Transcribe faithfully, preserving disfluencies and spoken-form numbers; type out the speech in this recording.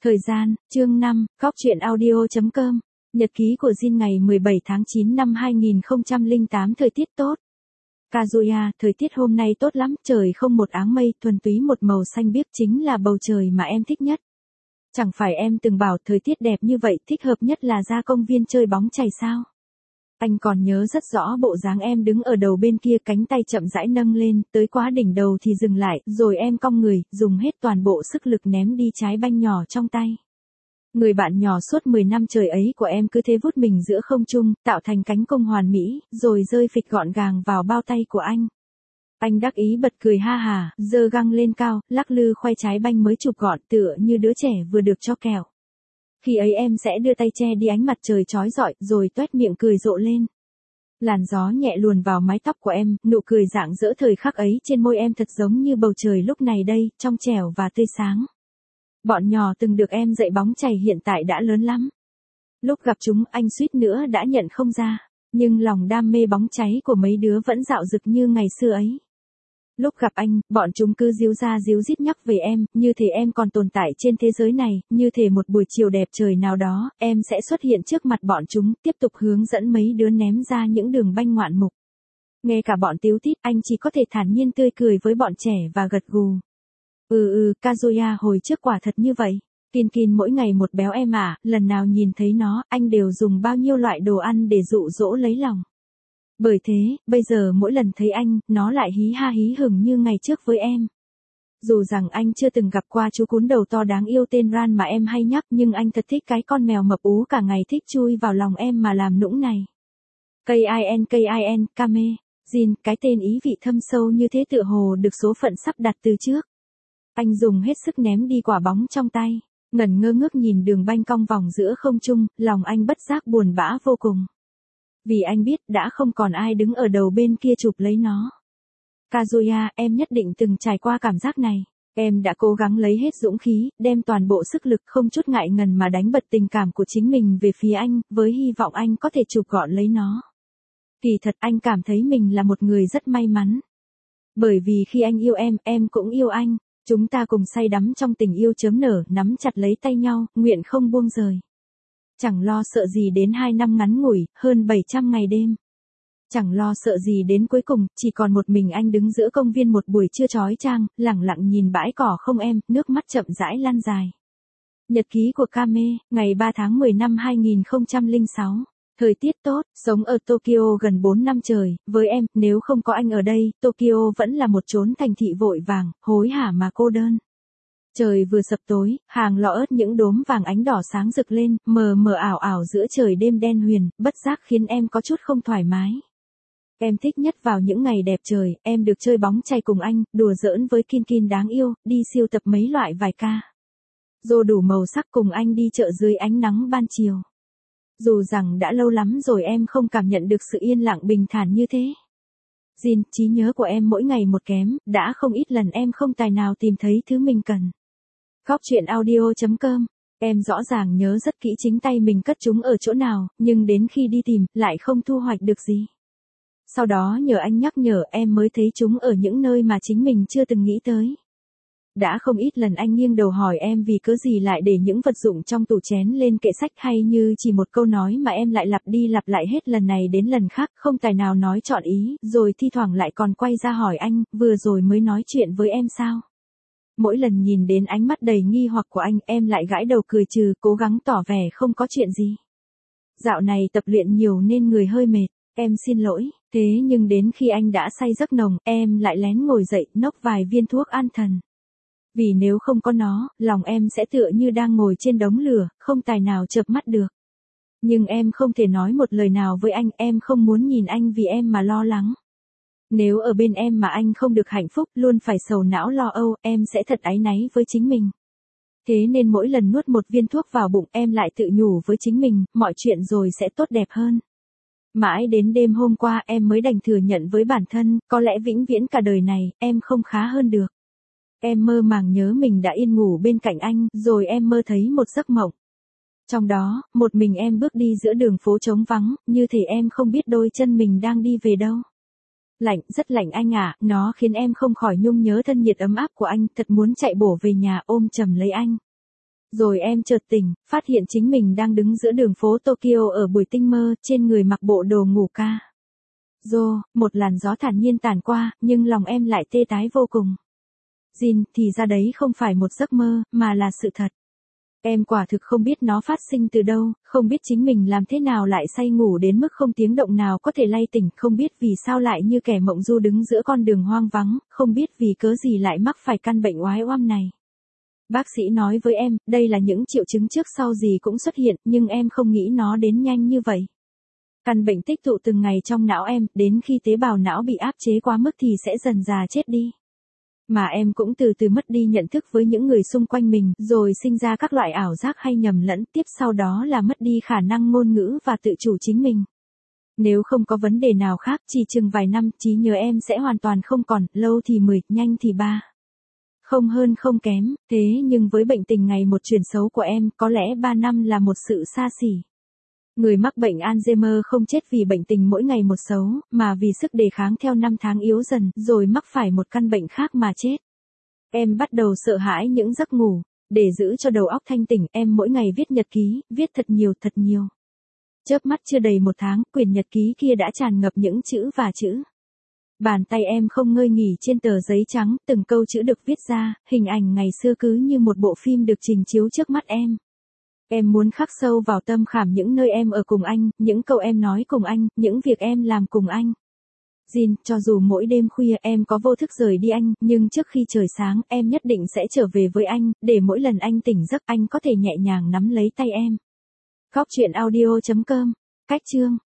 Thời gian, chương năm, Góc truyện audio.com, Nhật ký của Jin ngày mười bảy tháng chín năm hai nghìn không trăm lẻ tám. Thời tiết tốt. Kazuya, thời tiết hôm nay tốt lắm, trời không một áng mây, thuần túy một màu xanh biếc, chính là bầu trời mà em thích nhất. Chẳng phải em từng bảo thời tiết đẹp như vậy, thích hợp nhất là ra công viên chơi bóng chày sao? Anh còn nhớ rất rõ bộ dáng em đứng ở đầu bên kia, cánh tay chậm rãi nâng lên, tới quá đỉnh đầu thì dừng lại, rồi em cong người, dùng hết toàn bộ sức lực ném đi trái banh nhỏ trong tay. Người bạn nhỏ suốt mười năm trời ấy của em cứ thế vút mình giữa không trung, tạo thành cánh cung hoàn mỹ, rồi rơi phịch gọn gàng vào bao tay của anh. Anh đắc ý bật cười ha hà, giơ găng lên cao, lắc lư khoai trái banh mới chụp gọn, tựa như đứa trẻ vừa được cho kẹo. Khi ấy em sẽ đưa tay che đi ánh mặt trời chói rọi, rồi toét miệng cười rộ lên. Làn gió nhẹ luồn vào mái tóc của em, nụ cười rạng rỡ thời khắc ấy trên môi em thật giống như bầu trời lúc này đây, trong trẻo và tươi sáng. Bọn nhỏ từng được em dạy bóng chày hiện tại đã lớn lắm. Lúc gặp chúng anh suýt nữa đã nhận không ra, nhưng lòng đam mê bóng cháy của mấy đứa vẫn rạo rực như ngày xưa ấy. Lúc gặp anh, bọn chúng cứ díu ra díu dít nhắc về em, như thể em còn tồn tại trên thế giới này, như thể một buổi chiều đẹp trời nào đó, em sẽ xuất hiện trước mặt bọn chúng, tiếp tục hướng dẫn mấy đứa ném ra những đường banh ngoạn mục. Nghe cả bọn tíu tít, anh chỉ có thể thản nhiên tươi cười với bọn trẻ và gật gù. Ừ ừ, Kazuya, hồi trước quả thật như vậy. Kin Kin mỗi ngày một béo em à, lần nào nhìn thấy nó, anh đều dùng bao nhiêu loại đồ ăn để dụ dỗ lấy lòng. Bởi thế, bây giờ mỗi lần thấy anh, nó lại hí ha hí hửng như ngày trước với em. Dù rằng anh chưa từng gặp qua chú cún đầu to đáng yêu tên Ran mà em hay nhắc, nhưng anh thật thích cái con mèo mập ú cả ngày thích chui vào lòng em mà làm nũng này. Kin Kin, Kame, Jin, cái tên ý vị thâm sâu như thế tựa hồ được số phận sắp đặt từ trước. Anh dùng hết sức ném đi quả bóng trong tay, ngẩn ngơ ngước nhìn đường banh cong vòng giữa không trung, lòng anh bất giác buồn bã vô cùng. Vì anh biết đã không còn ai đứng ở đầu bên kia chụp lấy nó. Kazuya, em nhất định từng trải qua cảm giác này. Em đã cố gắng lấy hết dũng khí, đem toàn bộ sức lực không chút ngại ngần mà đánh bật tình cảm của chính mình về phía anh, với hy vọng anh có thể chụp gọn lấy nó. Kỳ thật anh cảm thấy mình là một người rất may mắn. Bởi vì khi anh yêu em, em cũng yêu anh. Chúng ta cùng say đắm trong tình yêu chớm nở, nắm chặt lấy tay nhau, nguyện không buông rời. Chẳng lo sợ gì đến hai năm ngắn ngủi, hơn bảy trăm ngày đêm. Chẳng lo sợ gì đến cuối cùng, chỉ còn một mình anh đứng giữa công viên một buổi trưa chói chang, lẳng lặng nhìn bãi cỏ không em, nước mắt chậm rãi lăn dài. Nhật ký của Kame, ngày ba tháng mười năm hai nghìn không trăm lẻ sáu. Thời tiết tốt, sống ở Tokyo gần bốn năm trời, với em, nếu không có anh ở đây, Tokyo vẫn là một chốn thành thị vội vàng, hối hả mà cô đơn. Trời vừa sập tối, hàng lọ ớt những đốm vàng ánh đỏ sáng rực lên, mờ mờ ảo ảo giữa trời đêm đen huyền, bất giác khiến em có chút không thoải mái. Em thích nhất vào những ngày đẹp trời, em được chơi bóng chày cùng anh, đùa giỡn với Kin Kin đáng yêu, đi siêu tập mấy loại vài ca. Rồi đủ màu sắc cùng anh đi chợ dưới ánh nắng ban chiều. Dù rằng đã lâu lắm rồi em không cảm nhận được sự yên lặng bình thản như thế. Jin, trí nhớ của em mỗi ngày một kém, đã không ít lần em không tài nào tìm thấy thứ mình cần. Góc truyện audio.com, em rõ ràng nhớ rất kỹ chính tay mình cất chúng ở chỗ nào, nhưng đến khi đi tìm, lại không thu hoạch được gì. Sau đó nhờ anh nhắc nhở em mới thấy chúng ở những nơi mà chính mình chưa từng nghĩ tới. Đã không ít lần anh nghiêng đầu hỏi em vì cớ gì lại để những vật dụng trong tủ chén lên kệ sách, hay như chỉ một câu nói mà em lại lặp đi lặp lại hết lần này đến lần khác, không tài nào nói trọn ý, rồi thi thoảng lại còn quay ra hỏi anh, vừa rồi mới nói chuyện với em sao? Mỗi lần nhìn đến ánh mắt đầy nghi hoặc của anh, em lại gãi đầu cười trừ, cố gắng tỏ vẻ không có chuyện gì. Dạo này tập luyện nhiều nên người hơi mệt, em xin lỗi, thế nhưng đến khi anh đã say giấc nồng, em lại lén ngồi dậy, nốc vài viên thuốc an thần. Vì nếu không có nó, lòng em sẽ tựa như đang ngồi trên đống lửa, không tài nào chợp mắt được. Nhưng em không thể nói một lời nào với anh, em không muốn nhìn anh vì em mà lo lắng. Nếu ở bên em mà anh không được hạnh phúc, luôn phải sầu não lo âu, em sẽ thật áy náy với chính mình. Thế nên mỗi lần nuốt một viên thuốc vào bụng, em lại tự nhủ với chính mình, mọi chuyện rồi sẽ tốt đẹp hơn. Mãi đến đêm hôm qua em mới đành thừa nhận với bản thân, có lẽ vĩnh viễn cả đời này, em không khá hơn được. Em mơ màng nhớ mình đã yên ngủ bên cạnh anh, rồi em mơ thấy một giấc mộng. Trong đó, một mình em bước đi giữa đường phố trống vắng, như thể em không biết đôi chân mình đang đi về đâu. Lạnh, rất lạnh anh ạ, nó khiến em không khỏi nhung nhớ thân nhiệt ấm áp của anh, thật muốn chạy bổ về nhà ôm chầm lấy anh. Rồi em chợt tỉnh, phát hiện chính mình đang đứng giữa đường phố Tokyo ở buổi tinh mơ, trên người mặc bộ đồ ngủ ca. Rô, một làn gió thản nhiên tản qua, nhưng lòng em lại tê tái vô cùng. Jin, thì ra đấy không phải một giấc mơ, mà là sự thật. Em quả thực không biết nó phát sinh từ đâu, không biết chính mình làm thế nào lại say ngủ đến mức không tiếng động nào có thể lay tỉnh, không biết vì sao lại như kẻ mộng du đứng giữa con đường hoang vắng, không biết vì cớ gì lại mắc phải căn bệnh oái oăm này. Bác sĩ nói với em, đây là những triệu chứng trước sau gì cũng xuất hiện, nhưng em không nghĩ nó đến nhanh như vậy. Căn bệnh tích tụ từng ngày trong não em, đến khi tế bào não bị áp chế quá mức thì sẽ dần dà chết đi. Mà em cũng từ từ mất đi nhận thức với những người xung quanh mình, rồi sinh ra các loại ảo giác hay nhầm lẫn, tiếp sau đó là mất đi khả năng ngôn ngữ và tự chủ chính mình. Nếu không có vấn đề nào khác, chỉ chừng vài năm, trí nhớ em sẽ hoàn toàn không còn, lâu thì mười, nhanh thì ba. Không hơn không kém, thế nhưng với bệnh tình ngày một chuyển xấu của em, có lẽ ba năm là một sự xa xỉ. Người mắc bệnh Alzheimer không chết vì bệnh tình mỗi ngày một xấu, mà vì sức đề kháng theo năm tháng yếu dần, rồi mắc phải một căn bệnh khác mà chết. Em bắt đầu sợ hãi những giấc ngủ. Để giữ cho đầu óc thanh tỉnh, em mỗi ngày viết nhật ký, viết thật nhiều thật nhiều. Chớp mắt chưa đầy một tháng, quyển nhật ký kia đã tràn ngập những chữ và chữ. Bàn tay em không ngơi nghỉ trên tờ giấy trắng, từng câu chữ được viết ra, hình ảnh ngày xưa cứ như một bộ phim được trình chiếu trước mắt em. Em muốn khắc sâu vào tâm khảm những nơi em ở cùng anh, những câu em nói cùng anh, những việc em làm cùng anh. Jin, cho dù mỗi đêm khuya em có vô thức rời đi anh, nhưng trước khi trời sáng, em nhất định sẽ trở về với anh, để mỗi lần anh tỉnh giấc anh có thể nhẹ nhàng nắm lấy tay em. Góc truyện audio chấm com. Cách chương